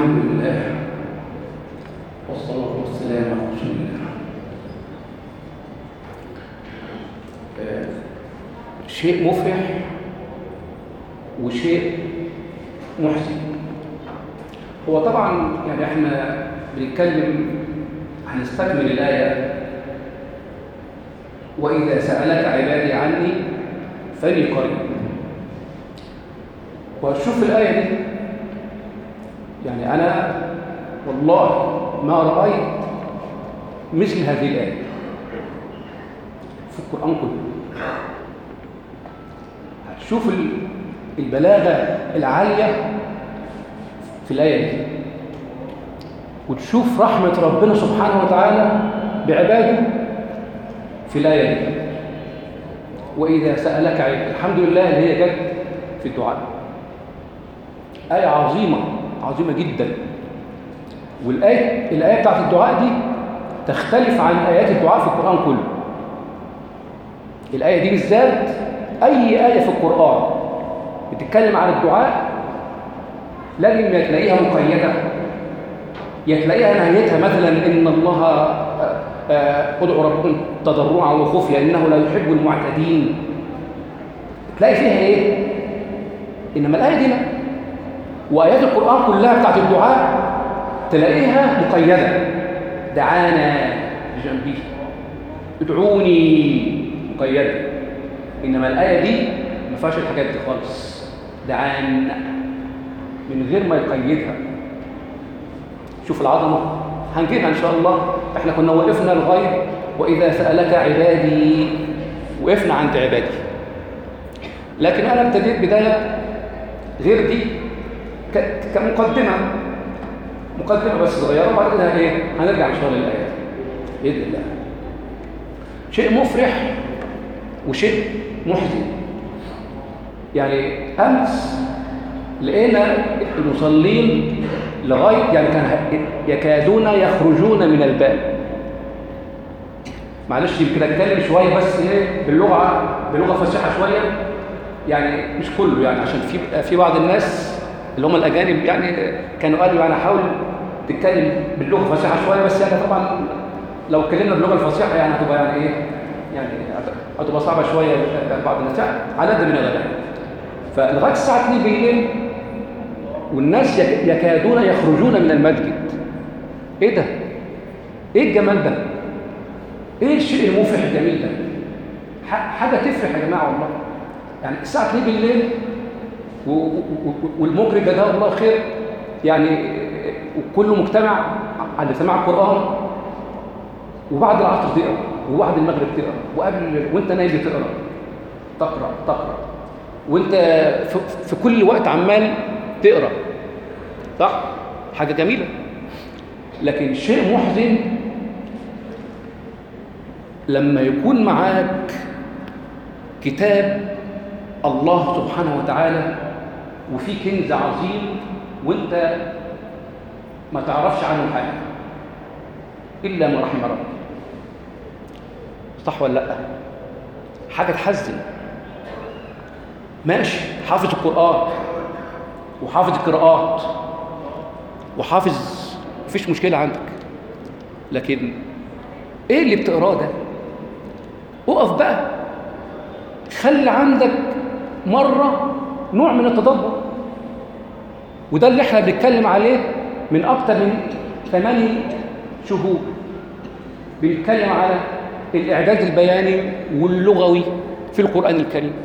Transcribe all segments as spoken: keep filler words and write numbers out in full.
الحمد لله والصلاة والسلام على رسول الله. آه، شيء مفرح وشيء محزن. هو طبعا يعني احنا بنتكلم، هنستكمل الآية وإذا سألك عبادي عني فإني قريب. وشوف الآية دي، يعني أنا والله ما رأيت مثل هذه الآية في القرآن كله. هتشوف البلاغة العالية في الآية دي، وتشوف رحمة ربنا سبحانه وتعالى بعباده في الآية دي. وإذا سألك عبادي، الحمد لله اللي هي جت في الدعاء. آية عظيمة عظيمة جدا. والآية الآية بتاعت الدعاء دي تختلف عن آيات الدعاء في القرآن كله. الآية دي بالذات، أي آية في القرآن بتتكلم عن الدعاء لازم تلاقيها مقيدة، يتلاقيها نهايتها مثلا إن الله ادعوا ربكم تضرعا وخفيا إنه لا يحب المعتدين. تلاقي فيها إيه؟ إنما الآية دي لا. وآيات القرآن كلها بتاعت الدعاء تلاقيها مقيدة، دعانا بجنبه، ادعوني، مقيدة. إنما الآية دي ما فيهاش الحاجات دي خالص، دعان من غير ما يقيدها. شوف العظمة، هنجيبها إن شاء الله. احنا كنا وقفنا لغاية وإذا سألك عبادي، وقفنا عند عبادي. لكن أنا ابتديت بداية غير دي كمقدمة، مقدمة بس صغيرة، وبعد كده ايه هنرجع ان شاء الله للآيات بإذن الله. شيء مفرح وشيء محزن. يعني أمس لقينا المصلين لغاية يعني كان يكادون يخرجون من الباب. معلش يمكن اتكلم شوية بس ايه باللغة بلغة فصيحة شوية، يعني مش كله، يعني عشان في في بعض الناس اللي هم الأجانب يعني كانوا قالوا يعني حاول تتكلم باللغة الفصيحة شوية، بس يعني طبعا لو اتكلمنا باللغة الفصيحة يعني هتبقى يعني ايه يعني هتبقى صعبة شوية بعض الناس على قد من الغلاء. فلغاية الساعة اتنين بالليل والناس يكادون يخرجون من المسجد. ايه ده؟ ايه الجمال ده؟ ايه الشيء المفرح الجميل ده؟ حاجة تفرح يا جماعة والله. يعني الساعة اتنين بالليل والمخرج جزاه الله خير يعني وكله مجتمع على سماع القرآن، وبعد العصر تقرأ، وبعد المغرب تقرأ، وقبل وانت نايم تقرأ، تقرأ تقرأ وانت في كل وقت عمال تقرأ، صح؟ حاجة جميلة. لكن شيء محزن لما يكون معاك كتاب الله سبحانه وتعالى وفي كنز عظيم وانت ما تعرفش عنه حاجة إلا ما رحم ربك. صح ولا لأ؟ حاجة تحزن. ماشي، حافظ القرآن وحافظ القراءات وحافظ، مفيش مشكلة عندك، لكن ايه اللي بتقراه ده؟ اقف بقى، خلي عندك مرة نوع من التدبر. وده اللي احنا بنتكلم عليه من أكتر من ثماني شهور. بنتكلم على الإعداد البياني واللغوي في القرآن الكريم.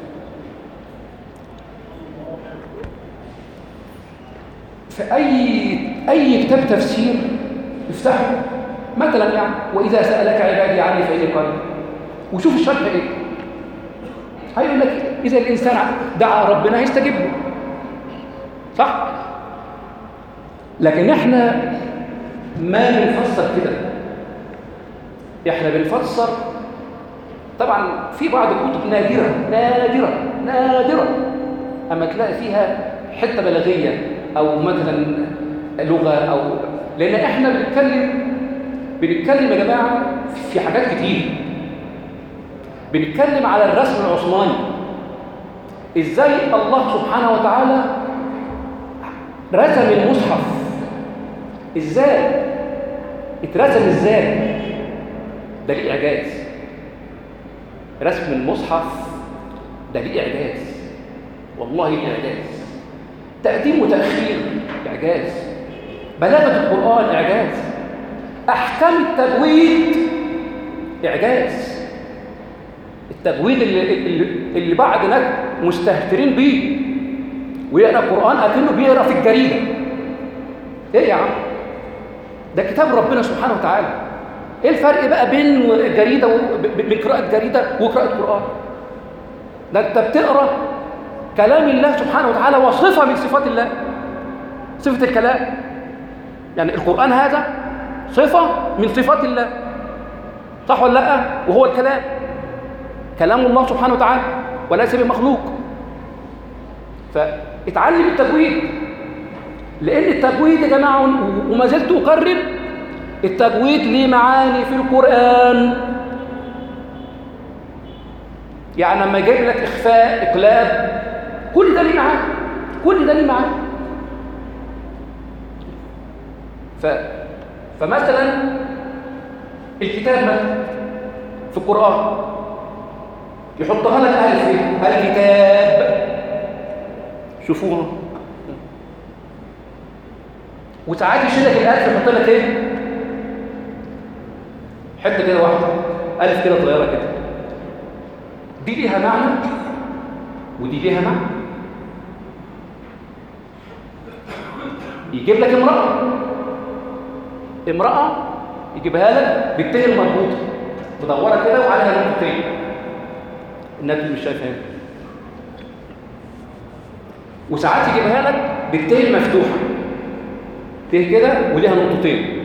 في أي أي كتاب تفسير افتحه مثلا يعني وإذا سألك عبادي عني فإني قريب، وشوف الشرح إيه. هيقول لك إذا الإنسان دعا ربنا هيستجيب له، صح؟ لكن إحنا ما بنفسر كده. إحنا بنفسر طبعا في بعض الكتب نادرة نادرة نادرة أما تلاقي فيها حتة بلاغية أو مثلا لغة، أو لأن إحنا بنتكلم بنتكلم يا جماعة في حاجات كتير. بنتكلم على الرسم العثماني، إزاي الله سبحانه وتعالى رسم المصحف ازاي؟ اترسم ازاي؟ ده ليه اعجاز. رسم المصحف ده ليه اعجاز، والله ليه اعجاز. تقديم وتاخير اعجاز. بلاغه القران اعجاز. احكام التجويد اعجاز. التجويد اللي, اللي, اللي بعض ناس مستهترين بيه ويقرا القران اكنه بيقرا في الجريده. ايه يا عم؟ ده كتاب ربنا سبحانه وتعالى. ايه الفرق بقى بين الجريده وبين قراءه جريده وقراءه قران؟ ده انت بتقرا كلام الله سبحانه وتعالى وصفه من صفات الله، صفه الكلام. يعني القران هذا صفه من صفات الله، صح ولا لا؟ وهو الكلام، كلام الله سبحانه وتعالى وليس بمخلوق. فاتعلم التجويد، لان التجويد يا جماعه، وما زلت اكرر، التجويد ليه معاني في القران. يعني لما يجيب لك اخفاء، اقلاب، كل ده ليه معاني، كل ده ليه معاني. ف فمثلا الكتاب مثلا في القران يحطها لك الف ايه؟ الكتاب. شوفوها. وساعات يشيل لك الالف يحط لك ايه؟ حته كده واحده، الف كده صغيره كده. دي ليها معنى ودي ليها معنى. يجيب لك امراه، امراه يجيبها لك بالتاء المربوطه مدوره كده وعليها نقطتين. النبي مش شايف هنا. وساعات يجيبها لك بالتاء المفتوحه، تاء كده وليها نقطتين.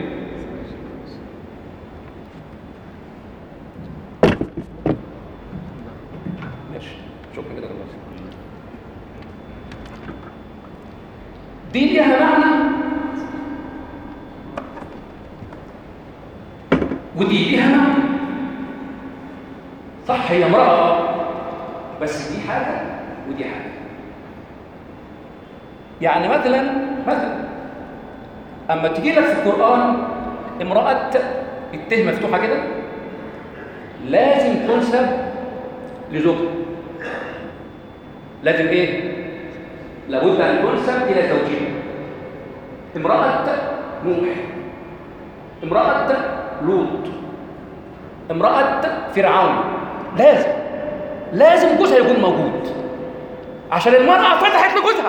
ماشي، شكرا كده خلاص. دي ليها معنى ودي ليها معنى. صح، هي امرأة بس دي حاجة ودي حاجة. يعني مثلا مثلا اما تجي لك في القرآن امرأة الته مفتوحة كده، لازم تنسب لزوجها. لازم ايه؟ لابد ان تنسب الى زوجها. امرأة نوح، امرأة لوط، امرأة فرعون. لازم لازم جوزها يكون موجود، عشان المرأة فتحت لجوزها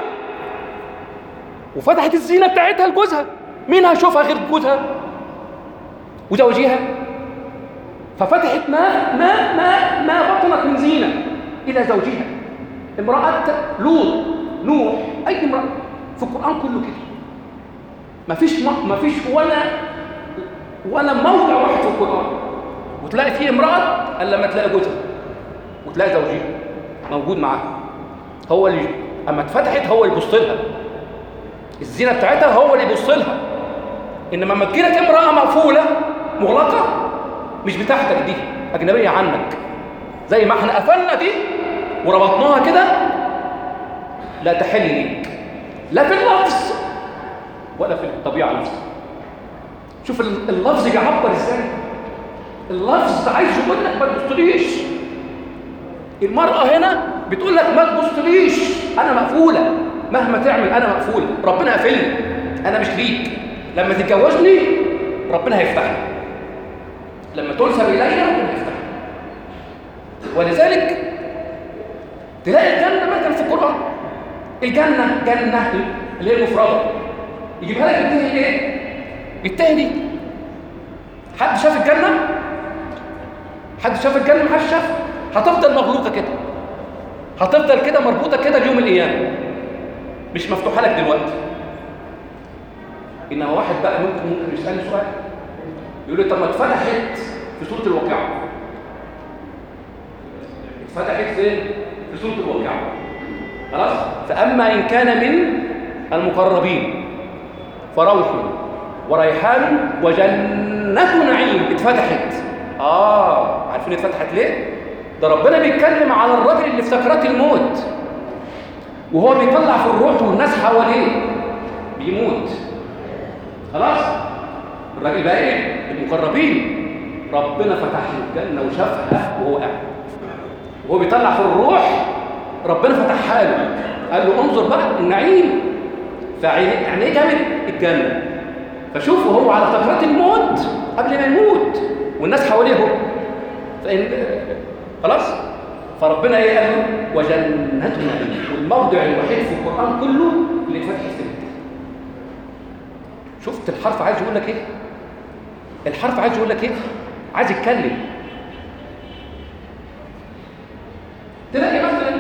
وفتحت الزينة بتاعتها لجوزها. مين هيشوفها غير جوزها وزوجها؟ ففتحت ما ما ما ما بطنت من زينة إلى زوجها. امرأة لوط، نوح، أي امرأة في القرآن كله كده. مفيش مفيش ولا ولا موضع واحد في القرآن وتلاقي فيه امرأة إلا لما تلاقي جوزها وتلاقي زوجها موجود معاها. هو اللي اما اتفتحت هو اللي يبص لها، الزينة بتاعتها هو اللي يبص لها. انما لما تجي لك امرأة مقفولة مغلقة مش بتاعتك، دي أجنبية عنك، زي ما احنا قفلنا دي وربطناها كده، لا تحل ليك لا في اللفظ ولا في الطبيعة نفسها. شوف اللفظ يعبر ازاي. اللفظ عايز يقول لك ما تبصليش. المرأة هنا بتقول لك ما تبصليش، أنا مقفولة، مهما تعمل أنا مقفولة، ربنا قافلني، أنا مش ليك. لما تتجوزني ربنا هيفتحني، لما تنسب إلي ربنا هيفتحني. ولذلك تلاقي الجنة مثلا في القرآن، الجنة جنة اللي هي المفردة يجيبها لك التهي ايه؟ التهي دي. حد شاف الجنة؟ حد شاف الجنة؟ محدش شافها. هتفضل مغلوقة كده، هتفضل كده مربوطة كده ليوم القيامة، مش مفتوحة لك دلوقتي. إنما واحد بقى ممكن ممكن يسألني سؤال يقول لي طب ما اتفتحت في سورة الواقعة. اتفتحت فين؟ في سورة الواقعة. خلاص؟ فأما إن كان من المقربين فروح وريحان وجنة نعيم. اتفتحت. آه عارفين اتفتحت ليه؟ ده ربنا بيتكلم على الراجل اللي في سكرات الموت وهو بيطلع في الروح والناس حواليه بيموت. خلاص الراجل بقى ايه؟ المقربين ربنا فتح له الجنه وشافها وهو قاعد وهو بيطلع في الروح، ربنا فتحها له قال له انظر بقى النعيم، فعينيه جابت الجنه. فشوفوا هو على سكرات الموت قبل ما يموت والناس حواليه، فإن خلاص فربنا ايه قال له وجنة نعيم، والموضع الوحيد في القرآن كله اللي اتفتح فيه. شفت الحرف عايز يقول لك ايه؟ الحرف عايز يقول لك ايه؟ عايز يتكلم. تلاقي مثلا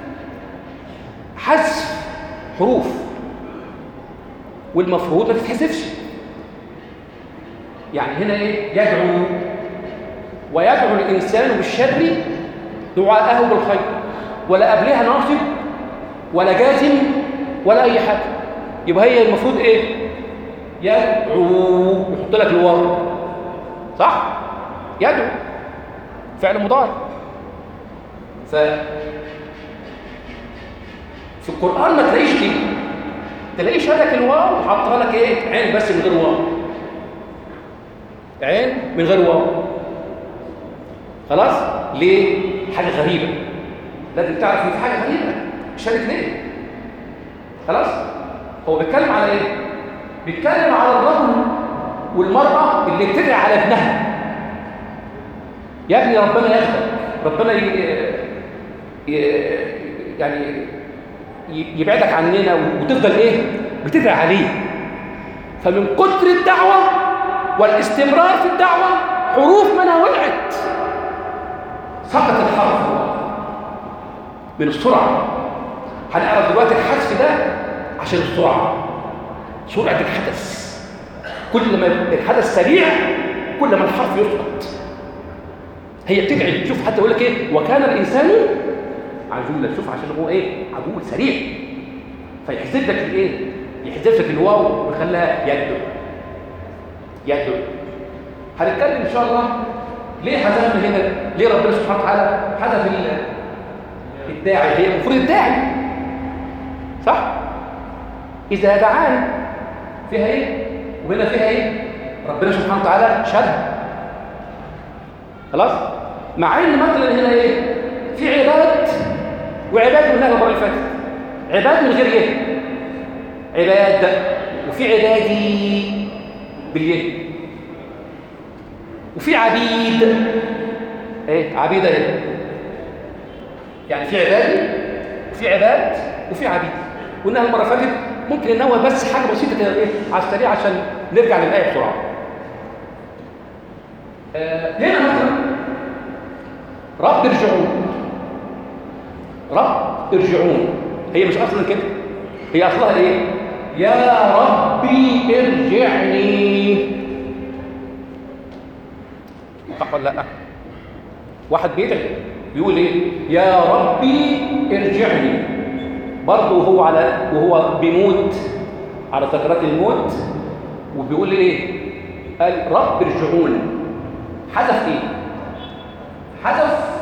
حذف حروف والمفروض ما تتحذفش. يعني هنا ايه؟ يدعو، ويدعو الانسان بالشر دعاءه بالخير، ولا قبلها ناصب ولا جازم ولا اي حاجه. يبقى هي المفروض ايه؟ يدعو، يحط لك الواو صح؟ يدعو فعل مضارع. ف في القرآن ما تلاقيش كده، تلاقيش لك الواو وحطها لك ايه؟ عين بس من غير واو، عين من غير واو. خلاص؟ ليه؟ حاجة غريبة، لازم تعرف ان في حاجة غريبة. شارك ليه؟ خلاص؟ هو بيتكلم على ايه؟ بيتكلم على الرجل والمرأة اللي بتدعي على ابنها. يا ابني ربنا ياخدك، ربنا ي... ي... يعني يبعدك عننا، وتفضل ايه؟ بتدعي عليه. فمن كتر الدعوة والاستمرار في الدعوة حروف منها وقعت، سقط الحرف من السرعة. هنعرف دلوقتي الحذف ده عشان السرعة، سرعة الحدث. كل ما الحدث سريع كل ما الحرف يسقط. هي بتدعي، شوف حتى يقول لك ايه؟ وكان الانسان عجولا. شوف عشان هو ايه؟ عجول سريع، فيحذف لك الايه؟ يحذف لك الواو ويخليها يدعو. يدعو. هنتكلم ان شاء الله ليه حذفنا هنا، ليه ربنا سبحانه وتعالى حذف الداعي. هي المفروض الداعي صح؟ اذا دعان فيها ايه؟ وهنا فيها ايه؟ ربنا سبحانه وتعالى شالها. خلاص؟ مع ان مثلا هنا ايه؟ في عباد وعباد قلناها المره اللي فاتت. عباد من غير ايه؟ عباد. وفي عبادي باليه. وفي عبيد. ايه؟ عبيد ايه؟ يعني في عبادي وفي عباد وفي عبيد. قلناها المره اللي فاتت. ممكن ننوه بس حاجه بسيطه كده ايه؟ على السريع عشان نرجع للايه بسرعه. آه هنا مثلا رب ارجعون. رب ارجعون هي مش اصلا كده، هي اصلها ايه؟ يا ربي ارجعني. صح ولا لا؟ واحد بيدعي بيقول ايه؟ يا ربي ارجعني، برضه وهو على وهو بيموت على سكرات الموت، وبيقول ايه؟ قال رب ارجعون. حذف ايه؟ حذف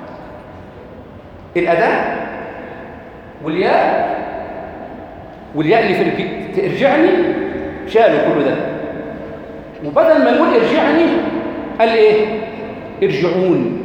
الاداه والياء، والياء اللي في ارجعني شالوا كل ده، وبدل ما يقول ارجعني قال ايه؟ ارجعون.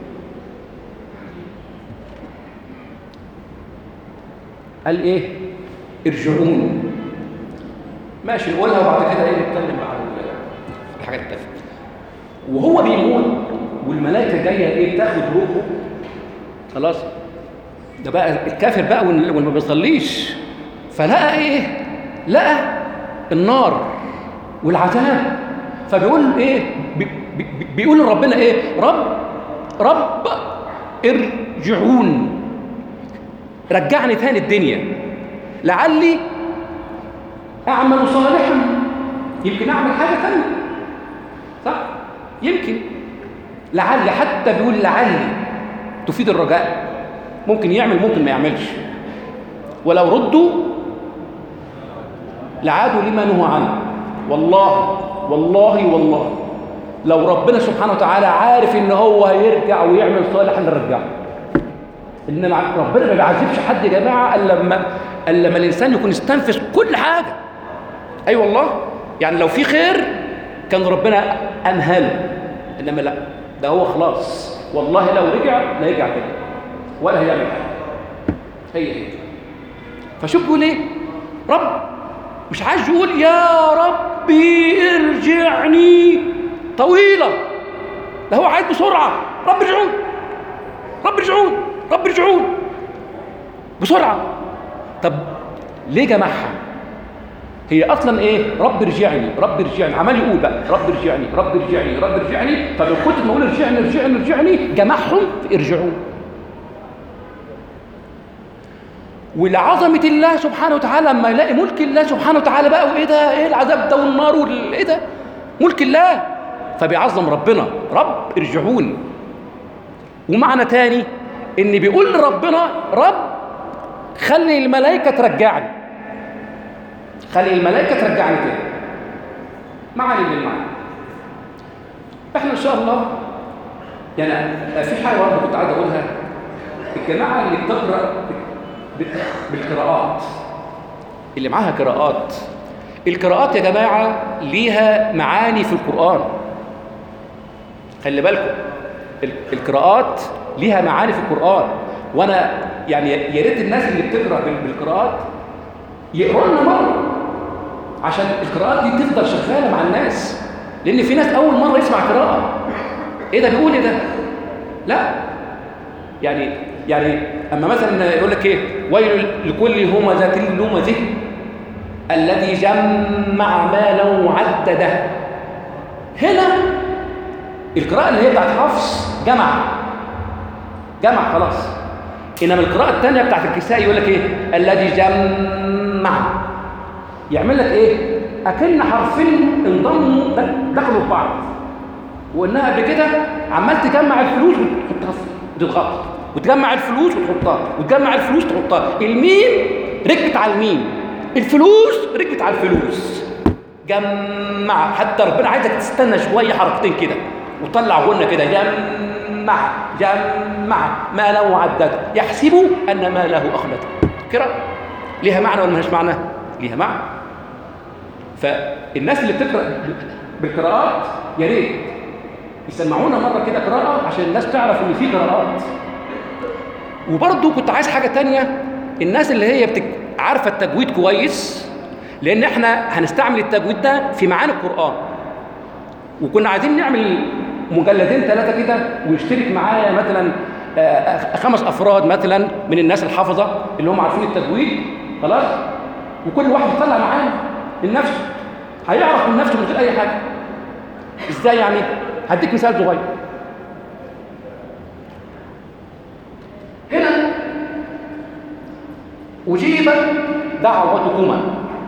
قال ايه؟ ارجعون. ماشي نقولها وبعد كده ايه نتكلم عن الحاجات التانية. وهو بيموت والملائكه جايه ايه؟ بتاخد روحه. خلاص؟ ده بقى الكافر بقى واللي ما بيصليش، فلقى ايه؟ لقى النار والعذاب. فبيقول ايه؟ بي بي بيقول لربنا ايه؟ رب رب ارجعون، رجعني تاني الدنيا لعلي اعمل صالحا، يمكن اعمل حاجه ثانيه صح؟ يمكن لعلي، حتى بيقول لعلي تفيد الرجاء، ممكن يعمل ممكن ما يعملش. ولو ردوا لعادوا لما نهوا عنه. والله والله والله لو ربنا سبحانه وتعالى عارف ان هو هيرجع ويعمل صالحا لرجعه. انما ربنا ما بيعذبش حد يا جماعه الا لما الا لما الانسان يكون استنفذ كل حاجه. اي أيوة والله يعني لو في خير كان ربنا أمهله، إنما لا، ده هو خلاص والله لو رجع لا يرجع تاني ولا هيعمل حاجة. هي هي فشوف بيقول ايه؟ رب مش عايز يقول يا ربي ارجعني طويلة، ده هو عايز بسرعة، رب ارجعون رب ارجعون رب ارجعون بسرعة. طب ليه جمعها؟ هي اصلا ايه؟ رب ارجعني رب ارجعني، عمال يقول بقى رب ارجعني رب ارجعني رب ارجعني، فمن كتر ما اقول ارجعني ارجعني ارجعني جمعهم في ارجعون. ولعظمة الله سبحانه وتعالى لما يلاقي ملك الله سبحانه وتعالى بقى، وايه ده؟ ايه العذاب ده والنار وايه ده؟ ملك الله، فبيعظم ربنا رب ارجعوني. ومعنى تاني ان بيقول لربنا رب خلي الملائكة ترجعني، خلي الملائكة ترجعني تاني. معاني من المعنى. احنا ان شاء الله يعني في حاجة برضه كنت عايز اقولها، الجماعة اللي بتقرأ بالقراءات، اللي معاها قراءات، القراءات يا جماعة ليها معاني في القرآن، خلي بالكم القراءات ليها معاني في القرآن. وانا يعني يا ريت الناس اللي بتقرأ بالقراءات يقروا لنا مرة عشان القراءات دي تفضل شغالة مع الناس، لأن في ناس أول مرة يسمع قراءة إيه ده بيقول إيه ده؟ لا يعني يعني أما مثلا يقول لك إيه؟ ويل لكل همزة لمزة الذي جمع مالا وعدده. هنا القراءة اللي هي بتاعت حفص جمع جمع خلاص، إنما القراءة الثانية بتاعت الكسائي يقول لك إيه؟ الذي جمع، يعمل لك إيه؟ أكن حرفين انضموا دخلوا في بعض، وإنها قبل كده عمال تجمع الفلوس وتحطها وتضغطها، وتجمع الفلوس وتحطها، وتجمع الفلوس وتحطها. الميم ركبت على الميم، الفلوس ركبت على الفلوس، جمع. حتى ربنا عايزك تستنى شوية حركتين كده وطلع غنة كده، جمع جمع ما له عدد يحسب أن ما له أخلد. كده ليها معنى ولا ملهاش معنى؟ ليها معنى. فالناس اللي بتقرأ بالقراءات يا ريت يسمعونا مرة كده قراءة عشان الناس تعرف إن في قراءات. وبرضه كنت عايز حاجة تانية، الناس اللي هي بتك... عارفة التجويد كويس، لأن احنا هنستعمل التجويد ده في معاني القرآن، وكنا عايزين نعمل مجلدين ثلاثة كده ويشترك معايا مثلا خمس أفراد مثلا من الناس الحافظة اللي هم عارفين التجويد خلاص، وكل واحد يطلع معانا من نفسه، هيعرف من نفسه من غير أي حاجة. إزاي يعني؟ هديك مثال صغير. هنا أجيبت دعوتكما،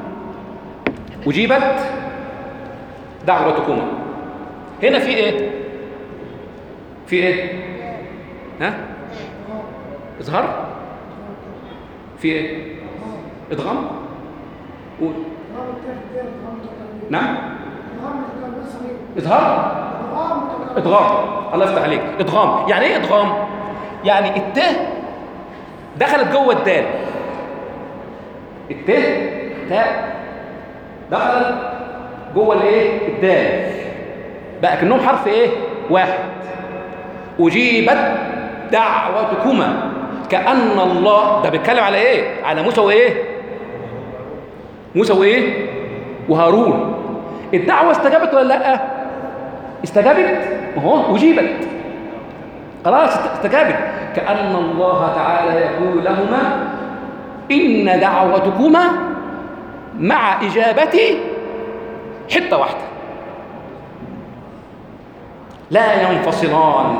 أجيبت دعوتكما. هنا في إيه؟ في إيه؟ ها؟ إظهار؟ في إيه؟ إدغام؟ قول. نعم؟ إظهار؟ إدغام. الله يفتح عليك. إدغام. يعني إيه إدغام؟ يعني الت دخلت جوه الدال. الت تاء دخلت جوه الايه؟ الدال، بقى كأنهم حرف ايه؟ واحد. أجيبت دعوتكما، كأن الله ده بيتكلم على ايه؟ على موسى وايه؟ موسى وايه؟ وهارون. الدعوة استجابت ولا لا؟ استجابت، ما هو أجيبت خلاص استجابت. كأن الله تعالى يقول لهما إن دعوتكما مع إجابتي حتة واحدة لا ينفصلان.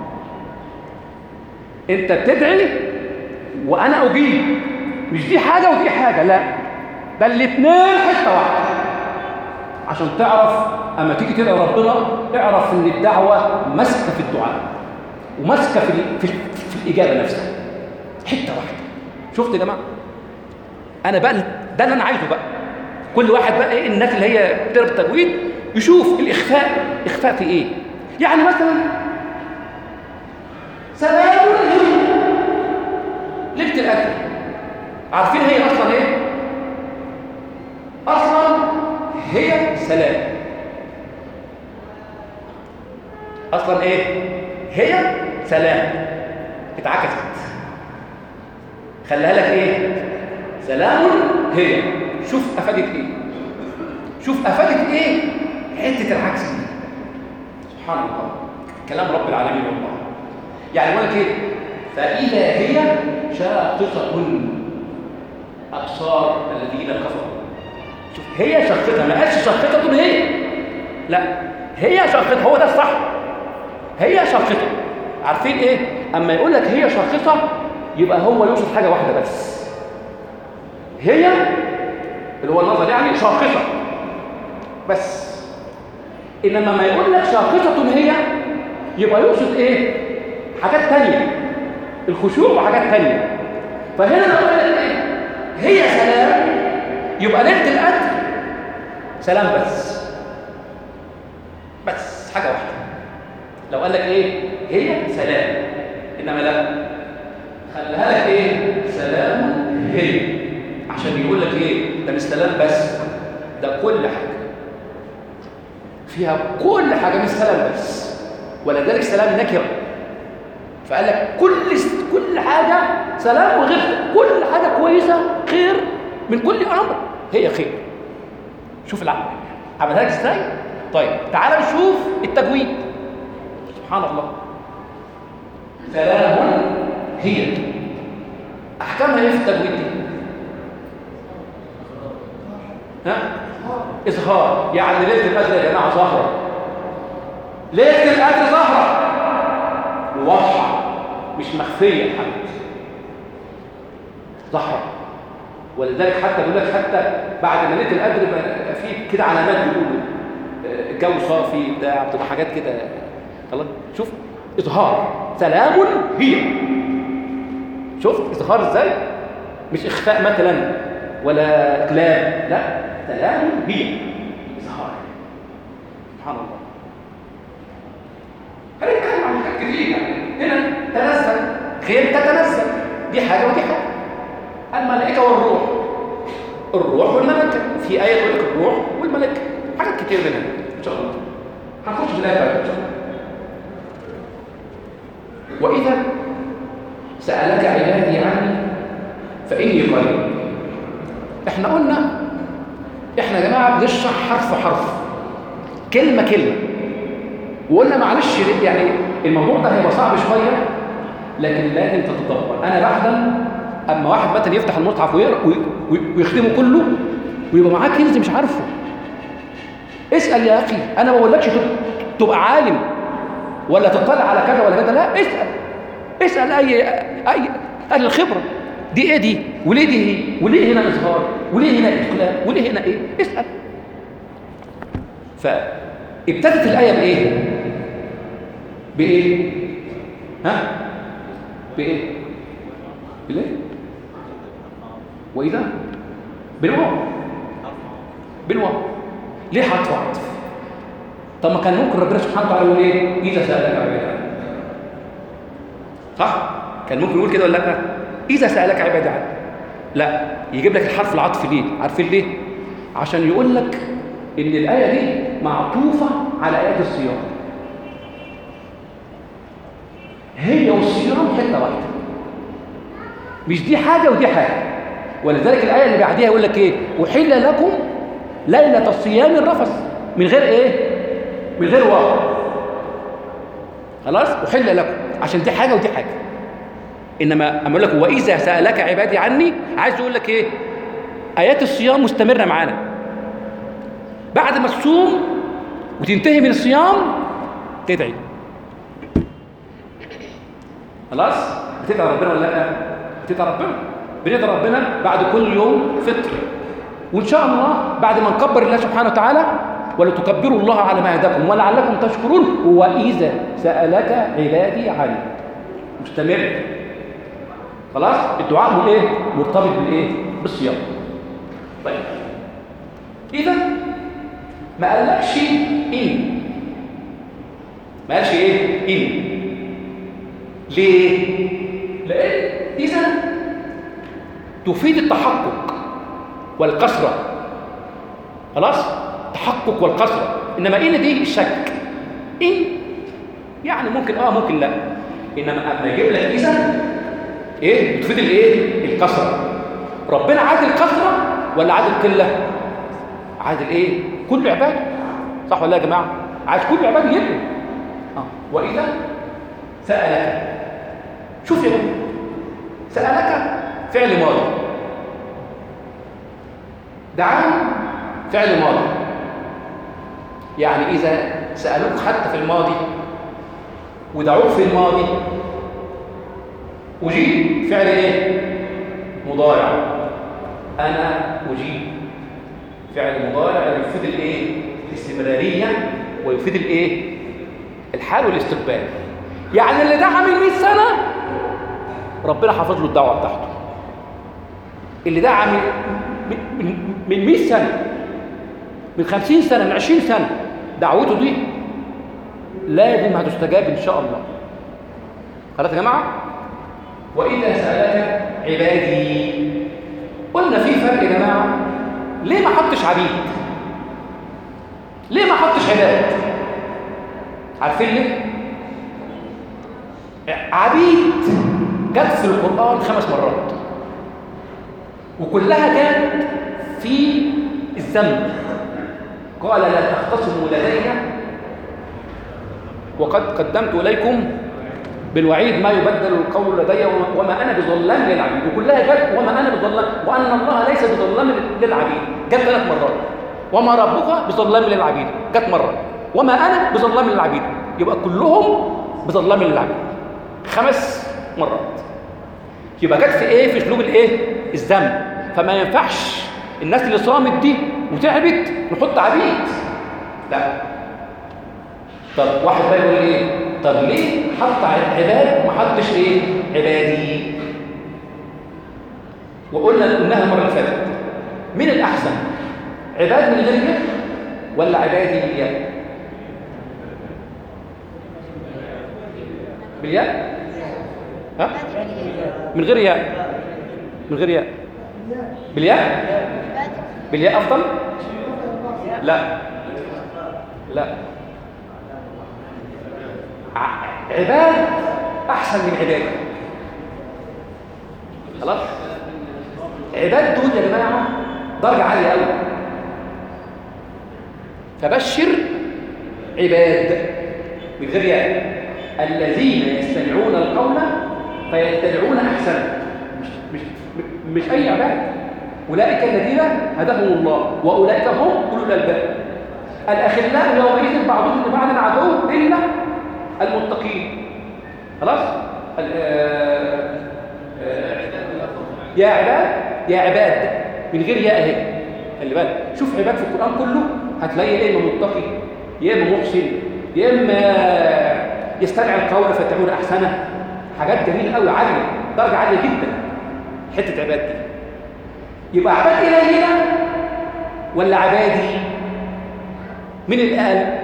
أنت بتدعي وأنا أجيب، مش دي حاجة ودي حاجة، لا ده الاثنين حتة واحدة. عشان تعرف أما تيجي تدعي ربنا اعرف إن الدعوة ماسكة في الدعاء وماسكة في, في, في الإجابة نفسها حتة واحدة. شفت يا جماعة؟ أنا بقى ده اللي أنا عايزه بقى. كل واحد بقى إيه الناس اللي هي بتقرا التجويد يشوف الإخفاء إخفاء في إيه. يعني مثلا سلام ليلة القدر، عارفين هي أصلا إيه؟ أصلا هي اصلا ايه؟ هي سلام، اتعكست، خليها لك ايه؟ سلام هي. شوف افادت ايه، شوف افادت ايه حته العكس دي. سبحان الله، كلام رب العالمين والله. يعني بقول لك ايه؟ فاذا هي شاخصه ابصار الذين كفروا. شوف، هي شاخصه، ما قالش شاخصه هي، لا هي شاخصه، هو ده الصح، هي شاخصه. عارفين ايه؟ اما يقول لك هي شاخصه يبقى هو يوصف حاجه واحده بس، هي اللي هو النظر يعني شاخصه بس. انما ما يقول لك شاخصه هي يبقى يقصد ايه؟ حاجات تانية، الخشوع وحاجات تانية. فهنا لو قال لك ايه؟ هي سلام، يبقى ليله القدر سلام بس، بس حاجه واحده. لو قال لك ايه؟ هي سلام، انما لا، خليها لك ايه؟ سلام هي، عشان يقول لك ايه؟ ده مش سلام بس، ده كل حاجه فيها، كل حاجه مش سلام بس، ولذلك سلام نكره. فقال لك كل كل حاجه سلام وغير، كل حاجه كويسه خير، من كل امر هي خير. شوف العمل عملها لك ازاي. طيب تعال نشوف التجويد. سبحان الله، سلام هي احكامها ايه في التجويد دي؟ ها؟ اظهار، يعني ليله القدر يا جماعه ظاهره، ليله القدر ظاهره واضحه مش مخفيه يا حبيبي، ظاهره. ولذلك حتى بيقول لك حتى بعد ما ليله القدر بقى في كده علامات بيقولوا الجو صافي بتاع، بتبقى حاجات كده. خلاص شوف اظهار، سلام هي. شفت اظهار ازاي؟ مش اخفاء مثلا ولا اقلاب، لا، سلام هي، اظهار. سبحان الله. هنتكلم عن حاجات كتير يعني. هنا تنزل غير تتنزل، دي حاجه ودي حاجه. الملائكه والروح، الروح والملائكه، في ايه تقول لك الروح والملائكه، حاجات كتير منها ان شاء الله. هنخش في الايه بقى ان شاء الله. واذا سالك عبادي عني فاني قريب. احنا قلنا احنا يا جماعه بنشرح حرف حرف، كلمه كلمه، وقلنا معلش يعني الموضوع ده هيبقى صعب شويه، لكن لازم تتدبر. انا بحلم اما واحد مثلا يفتح المصحف ويقرا ويختمه كله ويبقى معاه كنز مش عارفه. اسال يا اخي، انا ما بقولكش تبقى عالم ولا تطلع على كذا ولا كذا، لا، اسال اسال اي اي اهل الخبره، دي ايه دي؟ وليه دي هي؟ وليه هنا اظهار؟ وليه هنا اقلاب؟ وليه هنا ايه؟ اسال. فابتدت الايه بايه؟ بايه؟ ها؟ بايه؟ بالايه؟ واذا بالواو، بالواو. ليه حرف عطف؟ طب ما كان ممكن ربنا سبحانه وتعالى يقول ايه؟ اذا سالك عبادي، صح؟ كان ممكن يقول كده ولا لا؟ اذا سالك عبادي عني. لا، يجيب لك الحرف العطف ليه؟ عارفين ليه؟ عشان يقول لك ان الايه دي معطوفه على ايات الصيام. هي والصيام حته واحده، مش دي حاجه ودي حاجه. ولذلك الايه اللي بعديها يقول لك ايه؟ احل لكم ليله الصيام الرفث، من غير ايه؟ من غير واو. خلاص؟ احل لكم، عشان دي حاجه ودي حاجه. انما اما اقول لك واذا سالك عبادي عني، عايز يقول لك ايه؟ ايات الصيام مستمره معانا. بعد ما تصوم وتنتهي من الصيام تدعي. خلاص؟ بتدعي ربنا ولا لا؟ بتدعي ربنا. بندعي ربنا بعد كل يوم فطر، وان شاء الله بعد ما نكبر الله سبحانه وتعالى ولتكبروا الله على ما هداكم ولعلكم تشكرون. واذا سالك عبادي عني، مستمر. خلاص؟ الدعاء من ايه؟ مرتبط بالايه؟ بالصيام. طيب اذا ما قالكش ان، ما قالش ايه؟ ان. ليه؟ لان اذا تفيد التحقق والكثره. خلاص؟ تحقق والكثره. انما ان دي الشك. ان يعني ممكن اه ممكن لا، انما اما يجيب لك اذا ايه بتفيد الايه؟ الكثره. ربنا عادل الكثره ولا عادل القله؟ عادل ايه؟ كل عباده، صح ولا لا يا جماعه؟ عايز كل عباده يجيب اه. واذا سالك، شوف يا جماعه، سالك فعل ماضي، دعاني فعل ماضي. يعني اذا سالوك حتى في الماضي ودعوك في الماضي، أجيب فعل إيه؟ مضارع. أنا أجيب فعل مضارع يفيد الإيه؟ الاستمرارية ويفيد الإيه؟ الحال والاستقبال. يعني اللي دعا من مئة سنة ربنا حافظ له الدعوة بتاعته. اللي دعا من من من مئة سنة، من خمسين سنة، من عشرين سنة، دعوته دي لازم هتستجاب إن شاء الله. خلاص يا جماعة؟ وإذا سألك عبادي، قلنا في فرق يا جماعة. ليه ما حطش عبيد؟ ليه ما حطش عباد؟ عارفين ليه؟ عبيد جت في القرآن خمس مرات، وكلها جت في الذنب. قال لا تختصموا لدي وقد قدمت إليكم بالوعيد ما يبدل القول لدي وما أنا بظلام للعبيد. وكلها جت وما أنا بظلام، وأن الله ليس بظلام للعبيد، جت ثلاث مرات. وما ربك بظلام للعبيد، جت مرة. وما أنا بظلام للعبيد، يبقى كلهم بظلام للعبيد خمس مرات. يبقى جت في إيه؟ في أسلوب الإيه؟ الذنب. فما ينفعش الناس اللي صامت دي وتعبت نحط عبيد، لا. طب واحد بقى يقول ايه؟ طب ليه حط عباد وما حطش ايه؟ عبادي. وقلنا قلناها المره اللي فاتت، مين الاحسن؟ عباد من غير ياء ولا عبادي بالياء؟ بالياء؟ ها؟ من غير ياء، من غير ياء، بالياء؟ بالياء افضل؟ لا لا، عباد احسن من عباده. خلاص؟ عباد دول يا جماعه درجه عاليه قوي. فبشر عباد من غير ياء الذين يستمعون القول فيتبعون احسنه. مش مش مش اي عباد. اولئك الذين هداهم الله واولئك هم اولو الالباب. الاخلاء يومئذ بعضهم لبعض عدو الا المتقين. خلاص؟ آه آه يا عباد، يا عباد من غير ياء اهي. خلي بالك، شوف عباد في القران كله هتلاقي يا اما متقي يا اما محسن يا اما يستمع القول فيتبعون احسنه. حاجات جميله قوي، عاليه، درجه عاليه جدا حته عباد دي. يبقى عباد قليله ولا عبادي؟ مين اللي قال؟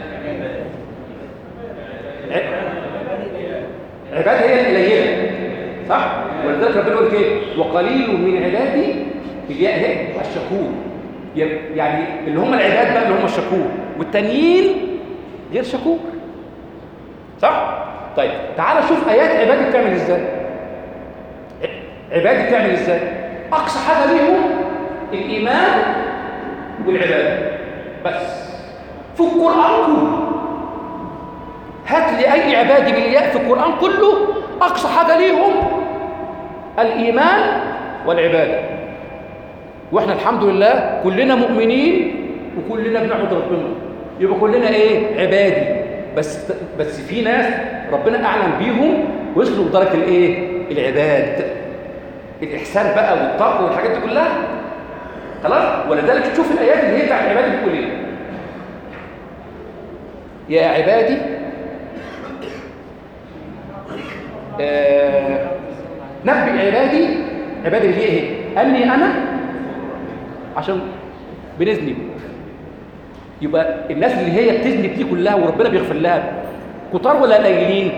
عباد هي القليله، صح؟ ولذلك ربنا يقول ايه؟ وقليل من عبادي بالياء اهي الشكور. يعني اللي هم العباد بقى اللي هم الشكور، والتانيين غير شكور، صح؟ طيب تعال شوف ايات عبادي بتعمل ازاي. عبادي بتعمل ازاي؟ اقصى حاجه ليهم الايمان والعباده بس في القران كله. هات لي اي عبادي بالياء في القران كله اقصى حاجه ليهم الايمان والعباده. واحنا الحمد لله كلنا مؤمنين وكلنا بنعبد ربنا، يبقى كلنا ايه؟ عبادي. بس بس في ناس ربنا اعلم بيهم وصلوا لدرجه الايه؟ العباد، الاحسان بقى والتقوى والحاجات دي كلها. خلاص؟ ولذلك تشوف الايات اللي هي بتاعت العباد بتقول ايه؟ يا عبادي آه نبئ عبادي، عبادي اللي هي ايه؟ اني انا، عشان بنذنب. يبقى الناس اللي هي بتذنب دي كلها وربنا بيغفر لها كتار ولا قليلين؟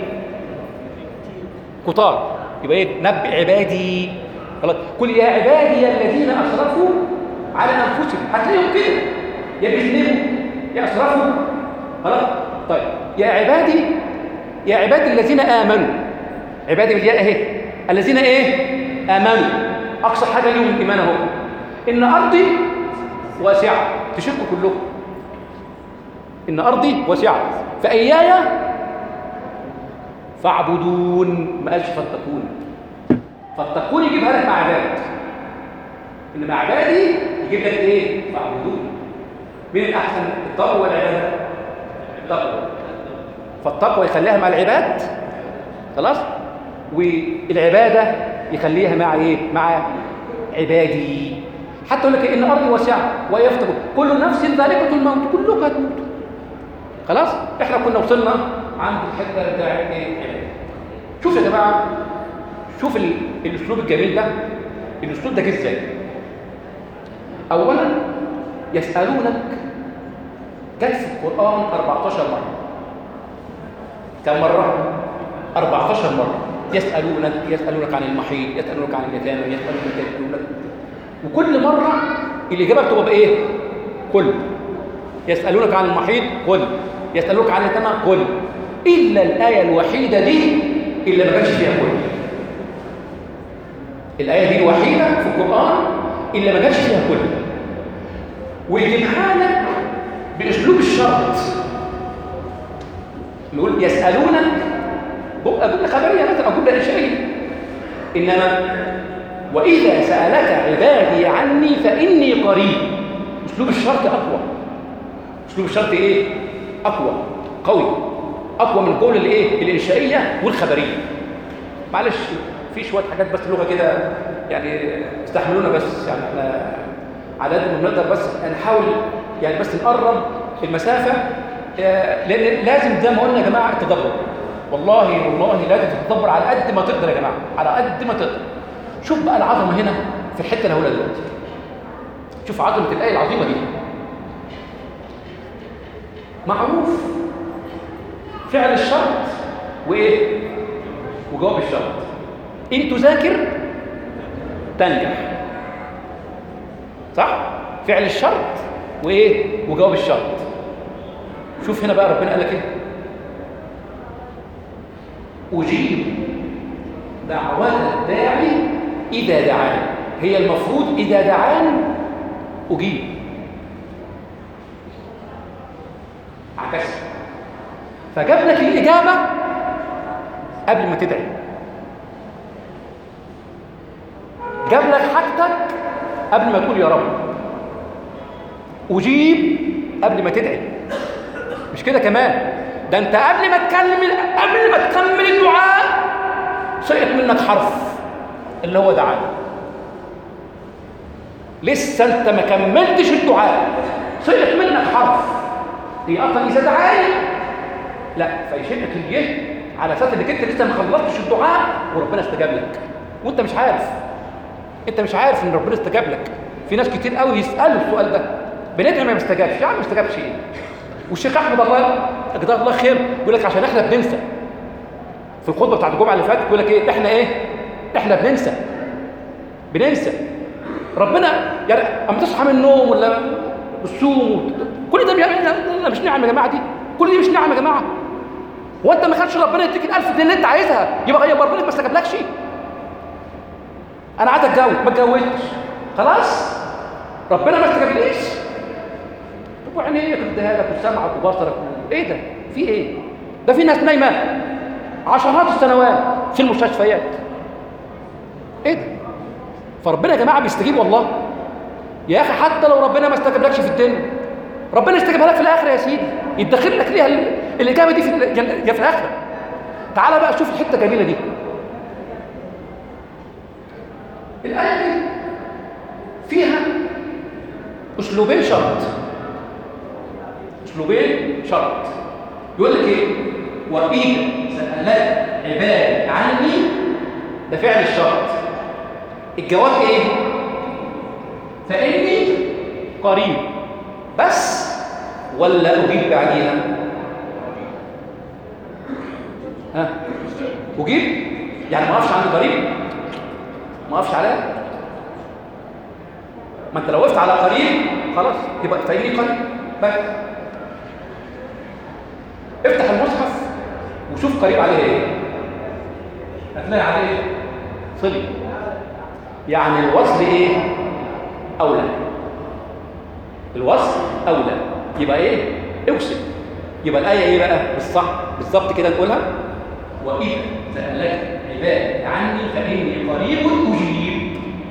كتار. يبقى ايه؟ نبئ عبادي. خلاص؟ قل يا عبادي الذين اسرفوا على انفسهم. هتلاقيهم كده يا بيذنبوا يا اسرفوا. خلاص؟ طيب يا عبادي يا عبادي الذين آمنوا، عبادي بالياء اهي، الذين ايه؟ آمنوا، أقصى حاجة ليهم الإيمان اهو. إن أرضي واسعة، تشركوا كلكم. إن أرضي واسعة فإياي فاعبدون، ما قالش فاتقون. فاتقون يجيبها لك مع عباد، إنما عبادي يجيب لك إيه؟ فاعبدون. مين الأحسن؟ التقوى ولا العبادة؟ التقوى. فالتقوى يخليها مع العباد، خلاص؟ والعبادة يخليها مع إيه؟ مع عبادي. حتى يقول لك إن أرضي واسعة ويفتقوا كل نفس ذائقة الموت، كلكم هتموتوا. خلاص؟ إحنا كنا وصلنا عند الحتة بتاعت إيه؟ عبادة. شوف يا جماعة، شوف الأسلوب الجميل ده. الأسلوب ده جه إزاي؟ أولاً يسألونك، جت في القرآن أربعتاشر مرة. كم مرة؟ أربعتاشر مرة. يسألونك، يسألونك عن المحيط، يسألونك عن اليتامى، يسألونك يسألونك وكل مرة الإجابة بتبقى بإيه؟ قل. يسألونك عن المحيط قل، يسألونك عن اليتامى قل، إلا الآية الوحيدة دي اللي ما كانش فيها قل. الآية دي الوحيدة في القرآن اللي ما كانش فيها قل، ويجيبها لك بأسلوب الشرط. نقول يسألونك جملة خبرية مثلا أو جملة إنشائية، إنما وإذا سألك عبادي عني فإني قريب. أسلوب الشرط أقوى. أسلوب الشرط إيه؟ أقوى، قوي، أقوى من الجملة الإيه؟ الإنشائية والخبرية. معلش في شوية حاجات بس لغة كده يعني استحملونا، بس يعني احنا على قد ما نقدر بس نحاول يعني بس نقرب المسافة، لأن لازم زي ما قلنا يا جماعة التدبر. والله والله لازم تتدبر على قد ما تقدر يا جماعة، على قد ما تقدر. شوف بقى العظمة هنا في الحتة اللي هقولها دلوقتي. شوف عظمة الآية العظيمة دي. معروف فعل الشرط وإيه؟ وجواب الشرط. إن تذاكر تنجح، صح؟ فعل الشرط وإيه؟ وجواب الشرط. شوف هنا بقى ربنا قال لك إيه؟ أجيب دعوة الداعي إذا دعان. هي المفروض إذا دعان أجيب، عكس. فجاب لك الإجابة قبل ما تدعي، جاب لك حاجتك قبل ما تقول يا رب. أجيب قبل ما تدعي. مش كده كمان، ده أنت قبل ما تكلم قبل ما تكمل الدعاء سقط منك حرف اللي هو دعاء. لسه أنت ما كملتش الدعاء سقط منك حرف. هي أصلا إذا دعاني لا، فيشئك اليه على أساس إنك أنت لسه ما خلصتش الدعاء وربنا استجاب لك وأنت مش عارف. أنت مش عارف إن ربنا استجاب لك. في ناس كتير قوي يسألوا السؤال ده، بندعي ما بيستجابش. يا عم ما استجابش إيه؟ والشيخ أحمد الله جزاه الله خير يقول لك عشان إحنا بننسى. في الخطبة بتاعت الجمعة اللي فاتت يقول لك إيه؟ إحنا إيه؟ إحنا بننسى. بننسى. ربنا يعني أما تصحى من النوم ولا الصوم كل ده مش نعم يا جماعة. دي كل دي مش نعم يا جماعة. هو أنت ما خدش ربنا يديك الألف جنيه اللي أنت عايزها يبقى يبقى ربنا ما استجابلكش؟ أنا عايز أتجوز ما اتجوزتش خلاص ربنا ما استجابليش. طب وعينيك اديها لك وسمعك وبصرك إيه ده؟ في إيه؟ ده في ناس نايمة عشرات السنوات في المستشفيات. إيه ده؟ فربنا يا جماعة بيستجيب والله. يا أخي حتى لو ربنا ما استجابلكش في الدنيا ربنا يستجيبها لك في الآخرة يا سيدي. يدخل لك ليها الإجابة دي في في الآخرة. تعال بقى شوف الحتة الجميلة دي. الآية دي فيها أسلوبين شرط. أسلوبين شرط. يقول لك إيه؟ وإذا سألك عبادي عني، ده فعل الشرط. الجواب إيه؟ فإني قريب بس ولا أجيب بعديها؟ ها؟ أجيب؟ يعني ما أقفش عند قريب؟ ما أقفش عليها؟ ما أنت لو وقفت على قريب خلاص يبقى فإني قريب بس. افتح المصحف وشوف شوف قريب عليه ايه؟ هتلاقي عليه ايه؟ صلي. يعني الوصل ايه؟ اولى. الوصل اولى. يبقى ايه؟ اوصل. يبقى الايه ايه بقى بالصح بالظبط كده نقولها؟ واذا سالك عبادي عني فاني قريب اجيب.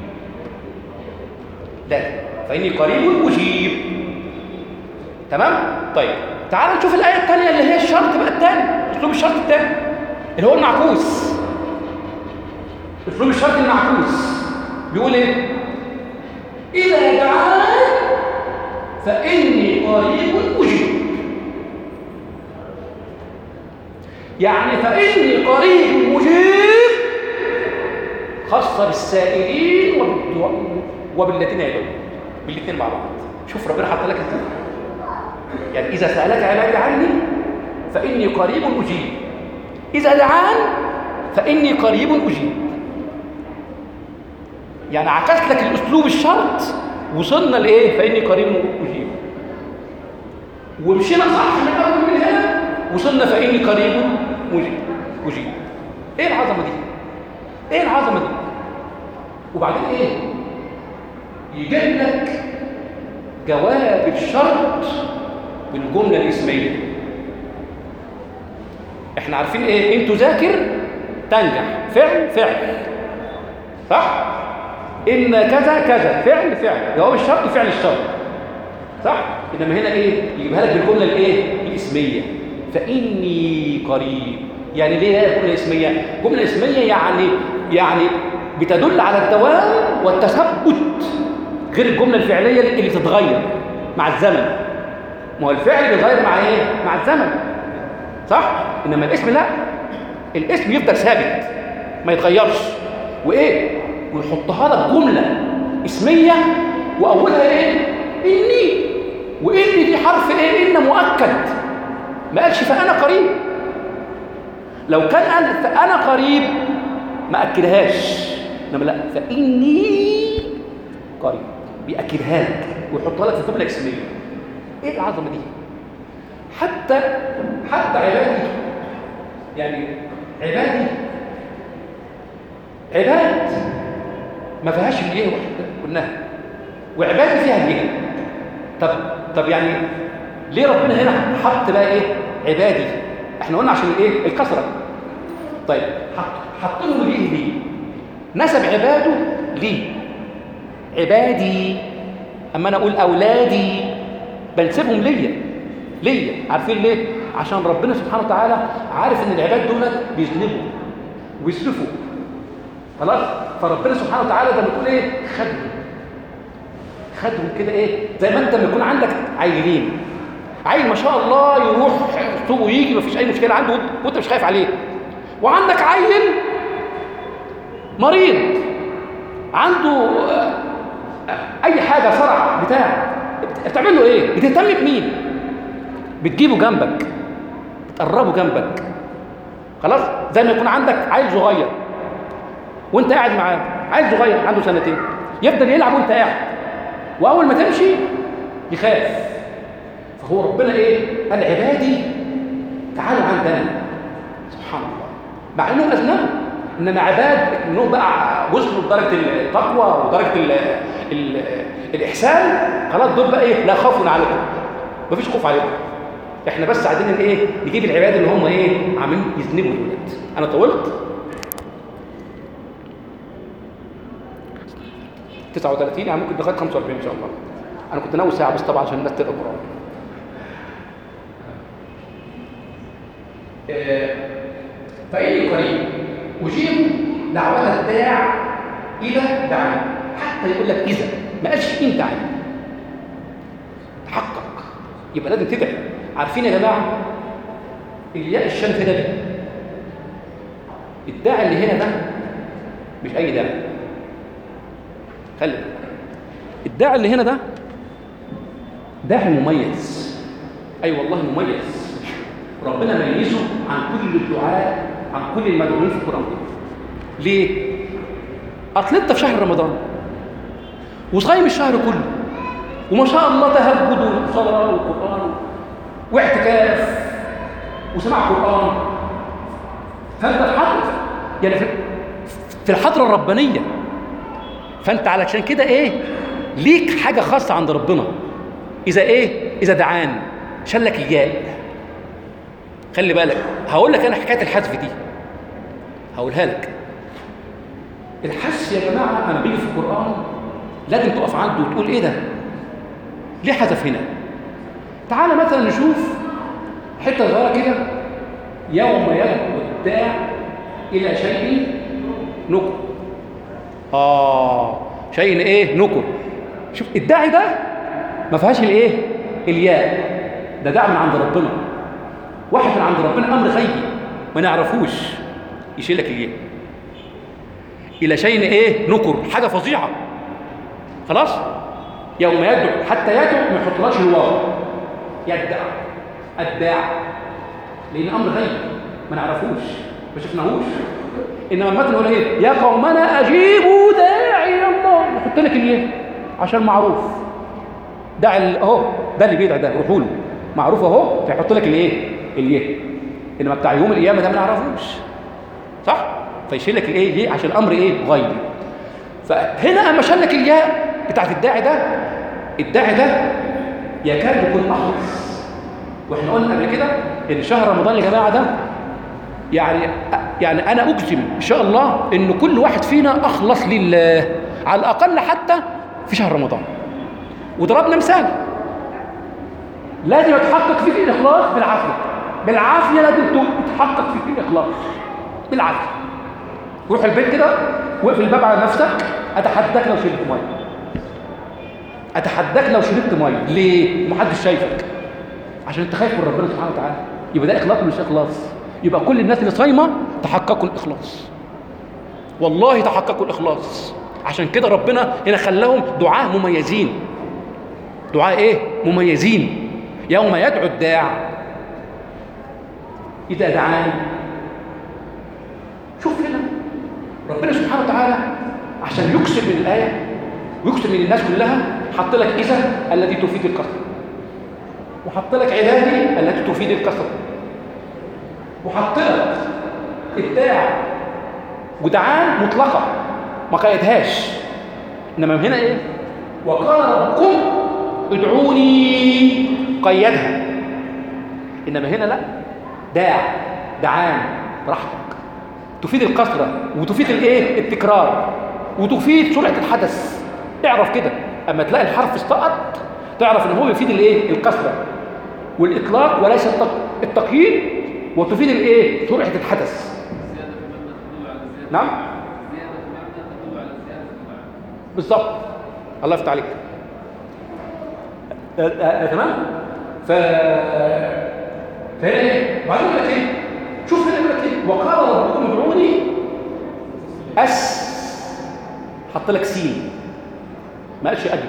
لا فاني قريب اجيب. تمام؟ طيب تعالوا نشوف الايه الثانيه اللي هي الشرط بقى الثاني، اسلوب الشرط الثاني اللي هو المعكوس. اسلوب الشرط المعكوس بيقول ايه؟ اذا دعان فاني قريب اجيب. يعني فاني قريب مجيب خاصه بالسائلين وبالذين يدعون، بالاثنين مع بعض. شوف ربنا حط لك ازاي. يعني اذا سالك عبادي عني فاني قريب اجيب، اذا دعان فاني قريب اجيب. يعني عكست لك الاسلوب الشرط، وصلنا لايه؟ فاني قريب اجيب. ومشينا صح من اول من هنا، وصلنا فاني قريب اجيب اجيب. ايه العظمه دي؟ ايه العظمه دي؟ وبعدين ايه؟ يجيب لك جواب الشرط بالجمله الاسميه. احنا عارفين ايه؟ ان تذاكر تنجح، فعل فعل، صح؟ ان كذا كذا، فعل فعل، جواب الشرط فعل الشرط، صح؟ انما هنا ايه؟ يجيبها لك بالجمله الايه؟ الاسميه. فاني قريب. يعني ليه هي جمله اسميه؟ جمله اسميه يعني يعني بتدل على الدوام والتثبت، غير الجمله الفعليه اللي بتتغير مع الزمن. ما هو الفعل بيتغير مع ايه؟ مع الزمن، صح؟ انما الاسم لا، الاسم يفضل ثابت ما يتغيرش. وايه؟ ويحطها لك جمله اسميه واولها ايه؟ اني. واني دي حرف ايه؟ ان مؤكد. ما قالش فانا قريب. لو كان قال فانا قريب ما اكدهاش، انما لا، فاني قريب بيأكدها لك ويحطها لك في جمله اسميه. ايه العظمه دي؟ حتى حتى عبادي، يعني عبادي عباد ما فيهاش الايه قلناها، وعبادي فيها الايه. طب طب يعني ليه ربنا هنا حط بقى ايه؟ عبادي. احنا قلنا عشان الايه؟ الكثره. طيب حط حط لهم ليه ليه؟ نسب عباده ليه؟ عبادي. اما انا اقول اولادي بنسبهم ليا ليا. عارفين ليه؟ عشان ربنا سبحانه وتعالى عارف ان العباد دول بيذنبوا ويسرفوا، خلاص؟ فربنا سبحانه وتعالى ده بتقول ايه؟ خدهم خدهم كده ايه؟ زي ما انت لما يكون عندك عيلين، عيل ما شاء الله يروح سوق ويجي مفيش اي مشكله عنده وانت مش خايف عليه، وعندك عيل مريض عنده اي حاجه صرع بتاع، بتعمل له ايه؟ بتهتم بمين؟ بتجيبه جنبك، بتقربه جنبك، خلاص؟ زي ما يكون عندك عيل صغير وانت قاعد معاه، عيل صغير عنده سنتين يفضل يلعب وانت قاعد، واول ما تمشي يخاف. فهو ربنا ايه؟ قال عبادي تعالوا عندنا، سبحان الله، مع انهم اذنبوا، انما عباد انهم بقى وصلوا لدرجه التقوى ودرجه ال ال الاحسان، خلاص دول بقى ايه؟ لا خوف عليكم، مفيش خوف عليكم. احنا بس عايزين ايه؟ نجيب العباد اللي هم ايه؟ عاملين يذنبوا دولت. انا طولت. تسعة وثلاثين يعني ممكن لغايه خمسة وأربعين ان شاء الله. انا كنت ناوي ساعه بس طبعا عشان الناس تقرا القران. فإني قريب أجيب دعوة الداع إذا دعاني. حتى يقول لك إذا، ما قالش إن دعاني. تحقق، يبقى لازم تدعي. عارفين يا جماعة الياء الشمس ده ليه؟ الداعي اللي هنا ده مش أي داعي. خلي الداعي اللي هنا ده داعي مميز. أي أيوة والله مميز. ربنا ميزه عن كل الدعاء، عن كل المدعوين في القرآن. ليه؟ أصل أنت في شهر رمضان وصايم الشهر كله، وما شاء الله تهجد وصلاة وقرآن واعتكاف وسماع قرآن، فانت في حضر يعني في, في الحضره الربانيه، فانت علشان كده ايه ليك حاجه خاصه عند ربنا. اذا ايه اذا دعان شلك الياء. خلي بالك هقول لك انا حكايه الحذف دي هقولها لك. الحذف يا جماعه انا بيجي في القران لازم تقف عنده وتقول ايه ده؟ ليه حذف هنا؟ تعال مثلا نشوف حته صغيره كده، يوم يدعو الداع الى شيء نكر. اه شيء ايه؟ نكر. شوف الداعي ده ما فيهاش الايه؟ الياء. ده داع من عند ربنا، واحد من عند ربنا، امر غيبي ما نعرفوش، يشيل لك الياء. الى شيء ايه؟ نكر، حاجه فظيعه. خلاص؟ يوم يدعو، حتى يدعو ما يحطلهاش الواو، يدعى الداع، لان امر غيبي ما نعرفوش ما شفناهوش. انما المثل يقول ايه؟ يا قومنا اجيبوا داعي الله، يحط لك الياء عشان معروف. داعي اهو، ده اللي بيدعي ده، روحوا له معروف اهو، فيحط لك الايه؟ الياء. انما بتاع يوم القيامه ده ما نعرفوش، صح؟ فيشيل لك الايه؟ ليه؟ عشان الامر ايه؟ غيبي. فهنا اما شال لك الياء بتاعت الداعي ده، الداعي ده يكاد يكون اخلص. واحنا قلنا قبل كده ان شهر رمضان يا جماعه ده يعني يعني انا اجزم ان شاء الله ان كل واحد فينا اخلص لله على الاقل حتى في شهر رمضان. وضربنا مثال، لازم يتحقق فيك الاخلاص بالعافيه، بالعافيه لازم يتحقق فيك الاخلاص بالعافيه. روح البيت كده واقفل الباب على نفسك، اتحداك لو شربت ميه، اتحداك لو شربت ميه. ليه؟ محدش شايفك، عشان انت خايف من ربنا سبحانه وتعالى. يبقى ده اخلاص مش اخلاص؟ يبقى كل الناس اللي صايمه تحققوا الاخلاص، والله تحققوا الاخلاص. عشان كده ربنا هنا خلاهم دعاء مميزين. دعاء ايه؟ مميزين. يوم يدعو الداع اذا دعاني. شوف هنا ربنا سبحانه وتعالى عشان يكسب من الايه ويكسب من الناس كلها، حط لك اذا التي تفيد الكثره، وحط لك عبادي التي تفيد الكثره، وحط لك الداع ودعان مطلقه ما قيدهاش. انما هنا ايه؟ وقال ربكم ادعوني، قيدها. انما هنا لا، داع دعان براحتك، تفيد الكثره وتفيد الايه؟ التكرار، وتفيد سرعه الحدث. اعرف كده اما تلاقي الحرف استقط تعرف ان هو يفيد الايه؟ الكثره والاطلاق وليس التقييد، وتفيد الايه؟ سرعه الحدث. نعم بالظبط، الله يفتح عليك. تمام. ف فهنا ايه؟ بعدين يقول لك ايه؟ شوف هنا يقول لك ايه؟ وقال ربكم ادعوني اس، حط لك سين ما قالش اجب.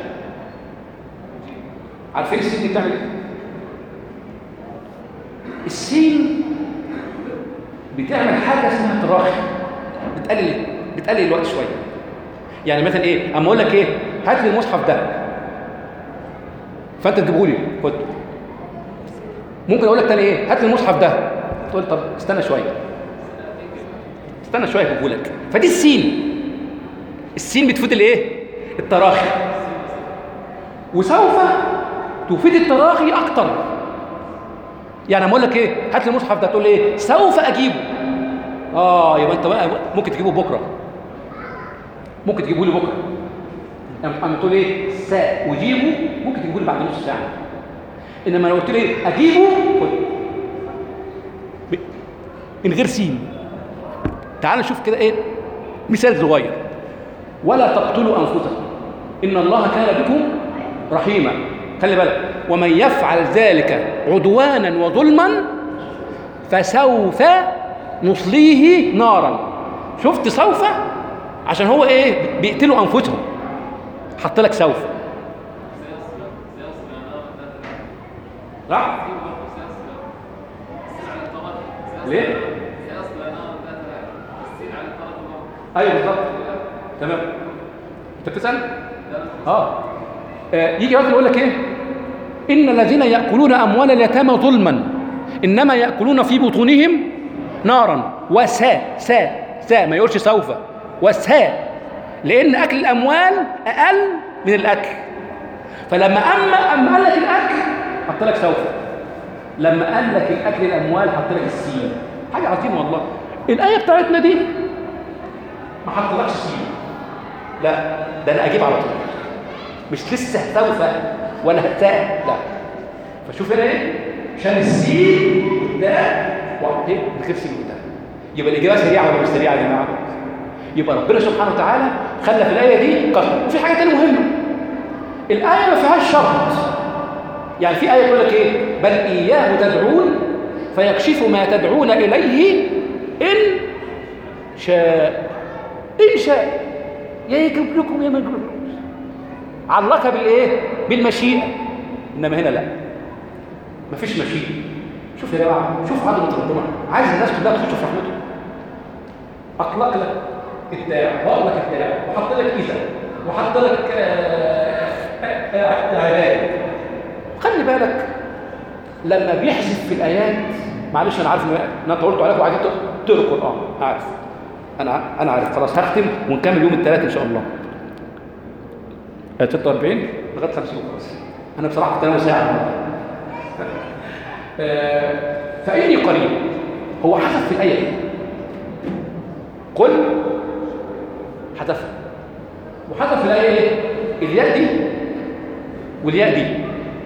عارفين السين دي بتعمل ايه؟ السين بتعمل حاجه اسمها تراخي، بتقلل بتقلل الوقت شويه. يعني مثلا ايه؟ اما اقول لك ايه؟ هات لي المصحف ده، فانت تجيبه لي، خد. ممكن اقول لك تاني ايه؟ هات لي المصحف ده، تقول طب استنى شويه استنى شويه اجيبه لك. فدي السين. السين بتفيد الايه؟ التراخي، وسوف تفيد التراخي اكتر. يعني اما اقول لك ايه؟ هات لي المصحف ده، تقول لي ايه؟ سوف اجيبه. اه يبقى انت بقى ممكن تجيبه بكره، ممكن تجيبه لي بكره. اما تقول ايه؟ ساجيبه، ممكن تجيبه لي بعد نص ساعه. انما لو قلت لي اجيبه من غير سين. تعال نشوف كده ايه مثال صغير. ولا تقتلوا انفسكم ان الله كان بكم رحيما. خلي بالك، ومن يفعل ذلك عدوانا وظلما فسوف نصليه نارا. شفت سوف؟ عشان هو ايه؟ بيقتلوا انفسهم، حط لك سوف. صح؟ ليه؟ ايوه بالظبط، تمام. انت بتسال؟ اه, آه. يجي مثلا يقول لك ايه؟ ان الذين ياكلون اموال اليتامى ظلما انما ياكلون في بطونهم نارا وساء ساء ساء ما يقولش سوف وساء، لأن أكل الأموال أقل من الأكل. فلما أما أما قال لك الأكل حط لك سوف، لما قال لك الأكل الأموال حط لك السين. حاجة عظيمة والله. الآية بتاعتنا دي ما حطلكش سين، لا ده أنا أجيب على طول، مش لسه سوف ولا هتاء، لا. فشوف هنا إيه؟ عشان السين ده وإيه بخير سين ده، يبقى الإجابة سريعة ولا مش سريعة يا جماعة؟ يبقى ربنا سبحانه وتعالى خلى في الآية دي قسم. وفي حاجة تانية مهمة، الآية ما فيهاش شرط. يعني في آية تقول لك إيه؟ بل إياه تدعون فيكشف ما تدعون إليه إن شاء. إن شاء يا يجيب لكم يا ما يجيب لكم. علقها بالإيه؟ بالمشيئة. إنما هنا لا، مفيش مشيئة. شوف يا جماعة، شوف عظمة ربنا، عايز الناس كلها تخش في رحمته. أطلق لك الداع وأطلق الداع وحط لك إذا وحط لك عباد. خلي بالك لما بيحذف في الآيات، معلش أنا عارف إن أنا طولت عليكم وعايزين تقروا القرآن، عارف أنا أنا عارف. خلاص هختم ونكمل يوم الثلاث إن شاء الله. ستة وأربعين لغاية خمسين خلاص. أنا بصراحة كنت أنا ساعة. فإني قريب، هو حذف في الآية دي قل، حذفها وحذف في الآية إيه؟ الياء دي والياء دي.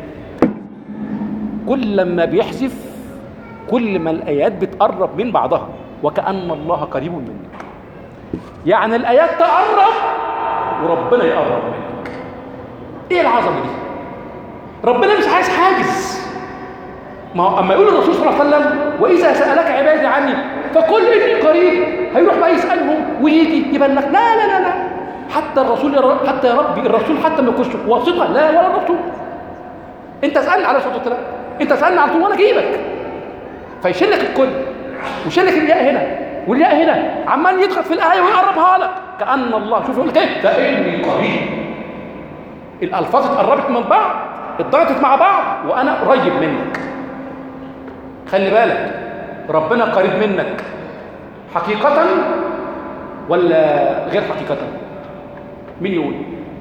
كل لما بيحذف كل ما الآيات بتقرب من بعضها، وكأن الله قريب منك. يعني الآيات تقرب وربنا يقرب منك. إيه العظمة دي؟ ربنا مش عايز حاجز. ما هو أما يقول الرسول صلى الله عليه وسلم وإذا سألك عبادي عني فقل إني قريب، هيروح بقى يسألهم ويجي يبلغ. لا لا لا لا، حتى الرسول يا رب، حتى يا ربي الرسول حتى ما يكونش واسطة، لا ولا الرسول. أنت اسألني على صوت الكلام، أنت اسألني على طول وأنا أجيبك. فيشيل لك الكل ويشيل لك الياء هنا والياء هنا، عمال يدخل في الآية ويقربها لك كأن الله. شوف يقول لك إيه؟ فإني قريب. الألفاظ اتقربت من بعض، اتضغطت مع بعض، وأنا قريب منك. خلي بالك ربنا قريب منك حقيقة ولا غير حقيقة؟ مين يقول؟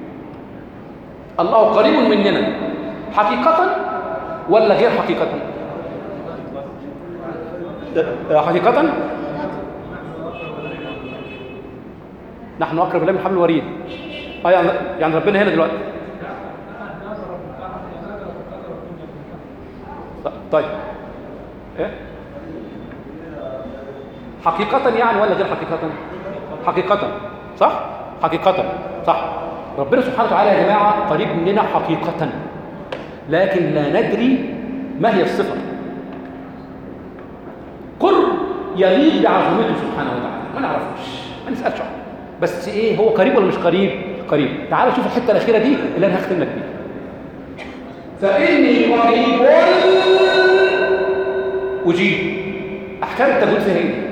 الله قريب مننا حقيقة ولا غير حقيقة؟ حقيقة. نحن أقرب إليه من حبل الوريد. اه يعني يعني ربنا هنا دلوقتي. طيب ايه حقيقة يعني ولا غير حقيقة؟ حقيقة صح؟ حقيقة صح. ربنا سبحانه وتعالى يا جماعة قريب مننا حقيقة، لكن لا ندري ما هي الصفة. قرب يليق بعظمته سبحانه وتعالى، ما نعرفوش، ما نسألش عنه. بس ايه، هو قريب ولا مش قريب؟ قريب. تعال شوف الحتة الأخيرة دي اللي أنا هختم لك بيها. فإني قريب أجيب. أحكام التجويد فيها إيه؟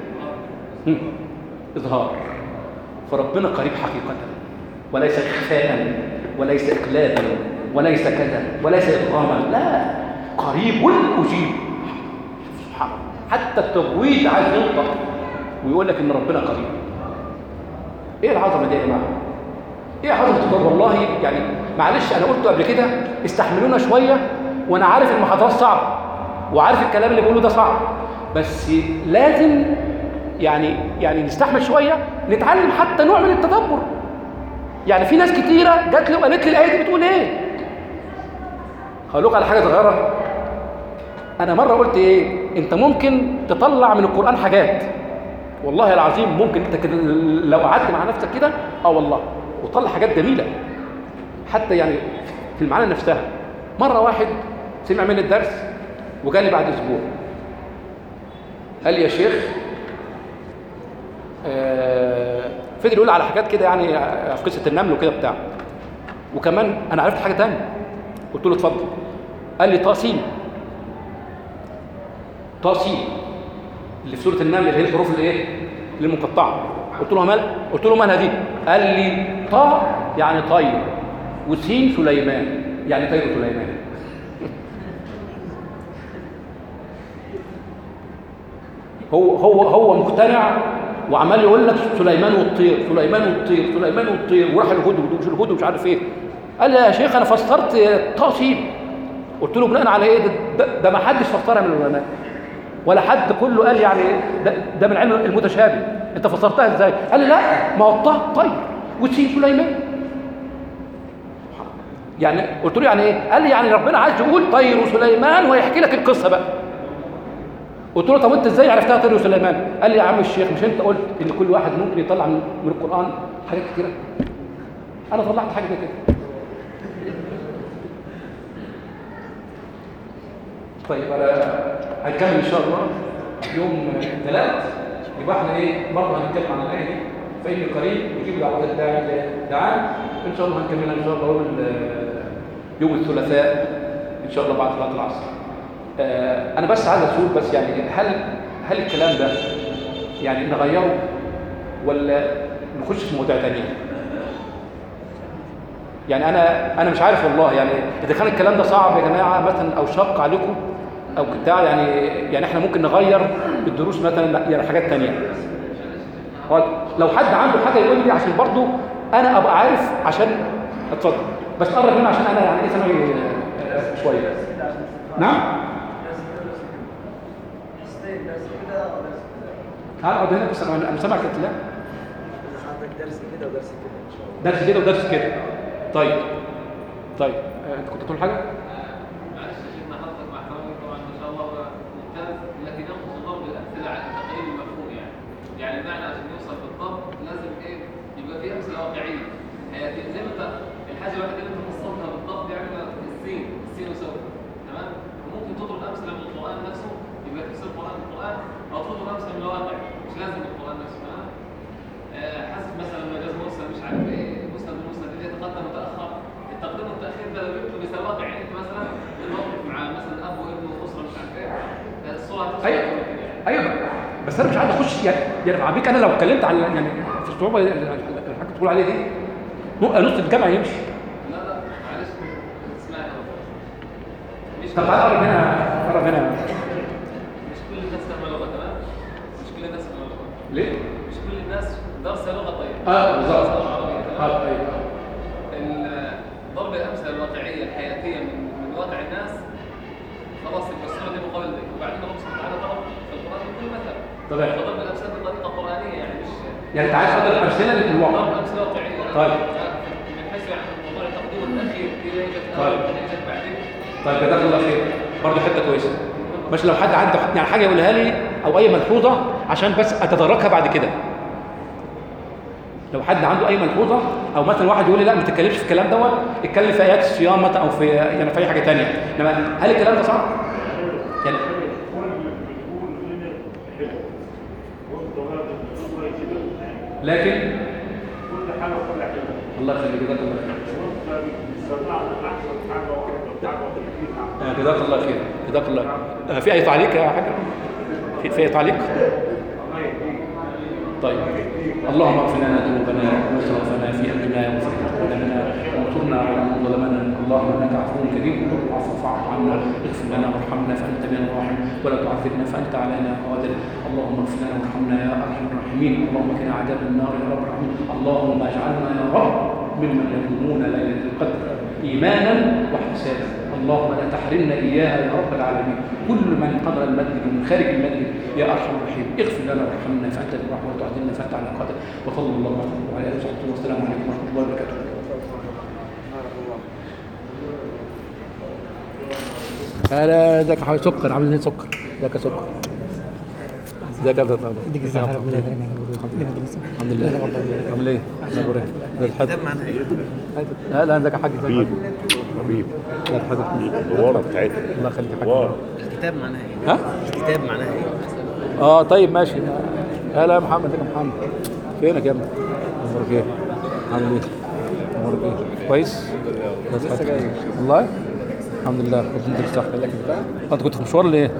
إظهار. فربنا قريب حقيقة، وليس إخفاء وليس إقلالا وليس كذا وليس إدغاما، لا، قريب أجيب. سبحان الله، حتى التجويد عايز ينطق ويقول لك إن ربنا قريب. إيه العظمة دي يا جماعة؟ إيه عظمة الله؟ والله يعني معلش أنا قلت قبل كده استحملونا شوية، وأنا عارف المحاضرات صعبة وعارف الكلام اللي بقوله ده صعب، بس لازم يعني يعني نستحمل شوية، نتعلم حتى نوع من التدبر. يعني في ناس كتيرة جات لي وقالت لي الآية دي بتقول إيه؟ هقول لكم على حاجة صغيرة. أنا مرة قلت إيه؟ أنت ممكن تطلع من القرآن حاجات، والله العظيم ممكن أنت كده لو قعدت مع نفسك كده أه والله وطلع حاجات جميلة حتى يعني في المعاني نفسها. مرة واحد سمع مني الدرس وجالي بعد أسبوع قال لي يا شيخ آه فضل يقول على حاجات كده يعني في قصة النمل وكده بتاع، وكمان أنا عرفت حاجة تانية. قلت له اتفضل. قال لي طاسين طاسين اللي في سورة النمل اللي هي الحروف الايه المقطعة. قلت له مال قلت له مالها دي؟ قال لي طا يعني طير، وسين سليمان يعني طير سليمان. هو هو هو مقتنع وعمال يقول لك سليمان والطير سليمان والطير سليمان والطير وراح الهدهد ومش الهدهد ومش عارف ايه. قال لي يا شيخ انا فسرت تقسيم. قلت له بناء على ايه؟ ده, ده, ده ما حدش فسرها من العلماء ولا حد كله قال يعني ده, ده من علم المتشابه. انت فسرتها ازاي؟ قال لي لا ما هو الطه طير وتسين سليمان. يعني قلت له يعني ايه؟ قال لي يعني ربنا عايز يقول طير وسليمان ويحكي لك القصه بقى. قلت له طب انت ازاي عرفتها طير وسليمان؟ قال لي يا عم الشيخ مش انت قلت ان كل واحد ممكن يطلع من, من القران حاجات كتيره؟ انا طلعت حاجه زي كده. طيب انا هنكمل ان شاء الله يوم الثلاث. يبقى احنا ايه برضه هنتكلم عن الايه دي فإن قريب يجيب دعوات الداعي دعاء. ان شاء الله هنكملها ان شاء الله يوم يوم الثلاثاء ان شاء الله بعد صلاه العصر. آه انا بس عايز اسول بس يعني هل هل الكلام ده يعني نغيره ولا نخش في مواضيع ثانيه؟ يعني انا انا مش عارف والله. يعني اذا كان الكلام ده صعب يا جماعه مثلا او شق عليكم او بتاع يعني يعني احنا ممكن نغير الدروس مثلا يعني حاجات ثانيه. لو حد عنده حاجه يقول لي عشان برضو انا ابقى عارف عشان اتفضل بس قرب منه عشان انا يعني ايه ثانوي شويه. نعم هقعد هنا بس انا انا سامعك لا درس كده ودرس كده ان شاء الله. درس كده ودرس كده. طيب طيب انت كنت تقول حاجه؟ معلش شيخنا حضرتك مع احترامي طبعا ما شاء الله ممتاز لكن ينقص الضرب الامثله على التقريب المفهوم يعني. يعني المعنى عشان يوصل بالضبط لازم ايه يبقى فيه امثله واقعيه حياتيه زي ما انت الحاجه الوحيده اللي انت فصلتها بالضبط يعني السين السين وسوف تمام. وممكن تضرب امثله من القران نفسه يبقى تفسير القران بالقران او تضرب امثله من الواقع مش لازم القران نفسه تمام. آه حسب مثلا مجاز مرسل مش عارف ايه مسند المسند اللي يتقدم وتاخر. التقديم والتاخير ده لو جبته مثال واقع يعني مثلا الموقف مع مثلا اب وابن واسره مش عارف ايه الصوره ايوه ايوه بس انا مش عايز اخش يعني يعني عبيك انا لو اتكلمت على يعني في الصعوبه اللي الحاجه بتقول عليها دي نص الجامعه يمشي. لا لا معلش اسمعها مش طب تعالى قرب هنا قرب هنا. مش كل الناس فاهمه لغه تمام. مش كل الناس فاهمه لغه. ليه؟ مش كل الناس دارسه لغه طيبه. اه بالظبط. اه ايوه. ضرب الامثله الواقعيه الحياتيه من من واقع الناس خلاص يبقى الصوره دي مقابل دي وبعدين الله سبحانه وتعالى ضرب في القران بكل مثل. طبعا. فضرب الامثله بطريقه قرانيه يعني مش يعني انت عايز تفضل الامثله للواقع. ضرب امثله واقعيه. طيب. من حيث يعني موضوع التقديم والتاخير دي اجت طيب. اجت بعدين. طيب جزاك الله خير. برضه حته كويسه. مش لو حد عنده يعني حاجه يقولها لي او اي ملحوظه عشان بس اتداركها بعد كده. لو حد عنده اي ملحوظه او مثلا واحد يقول لي لا ما تتكلمش في الكلام دوت اتكلم في ايات الصيام مثلا او في يعني في اي حاجه ثانيه. انما هل الكلام ده صح؟ يعني لكن كل حاجه وكل حاجه الله يخليك جزاك الله خير. جزاك الله خير جزاك الله خير. في اي تعليق يا حاجه؟ في, في اي تعليق؟ طيب اللهم اغفر لنا ذنوبنا واسرافنا في امرنا وثبت اقدامنا وانصرنا على من ظلمنا. اللهم انك عفو كريم تحب العفو فاعف عنا اغفر لنا وارحمنا فانت بنا الراحم ولا تعذبنا فانت علينا قادر. اللهم اغفر لنا وارحمنا يا ارحم الراحمين. اللهم قنا عذاب النار يا رب العالمين. اللهم اجعلنا يا رب ممن يقومون ليله القدر ايمانا واحتسابا. اللهم لا تحرمنا اياها يا رب العالمين. كل من حضر المسجد ومن خارج المسجد يا ارحم الراحمين اغفر لنا وارحمنا فانت بالرحمه وتعذبنا فانت على قدر. وصلى الله على اله وصحبه والسلام عليكم ورحمه الله وبركاته. هلا ازيك يا حبيبي سكر عامل ايه سكر؟ ازيك يا سكر؟ ازيك يا دكتور؟ الحمد لله عامل ايه؟ اخبارك ايه؟ الكتاب معناها ايه؟ لا لا ازيك يا حاج حبيب حبيب ازيك يا حاج الورا بتاعتنا الله يخليك يا حاج ورا الكتاب معناها ايه؟ ها؟ الكتاب معناها ايه؟ اه طيب ماشي. هلا يا محمد ازيك يا محمد؟ فينك يا ابني؟ اخبارك ايه؟ عامل ايه؟ اخبارك ايه؟ كويس؟ لسه جاي والله؟ الحمد لله كنت صح. انت كنت في مشوار ليه؟